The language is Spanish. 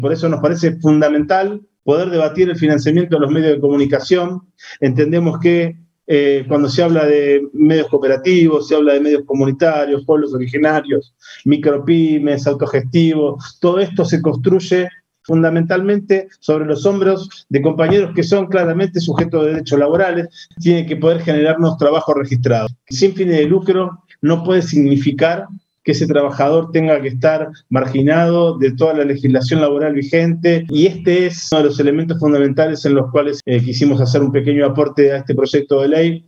Por eso nos parece fundamental poder debatir el financiamiento de los medios de comunicación. Entendemos que cuando se habla de medios cooperativos, se habla de medios comunitarios, pueblos originarios, micropymes, autogestivos, todo esto se construye fundamentalmente sobre los hombros de compañeros que son claramente sujetos de derechos laborales, tienen que poder generarnos trabajo registrado. Sin fines de lucro no puede significar que ese trabajador tenga que estar marginado de toda la legislación laboral vigente, y este es uno de los elementos fundamentales en los cuales quisimos hacer un pequeño aporte a este proyecto de ley,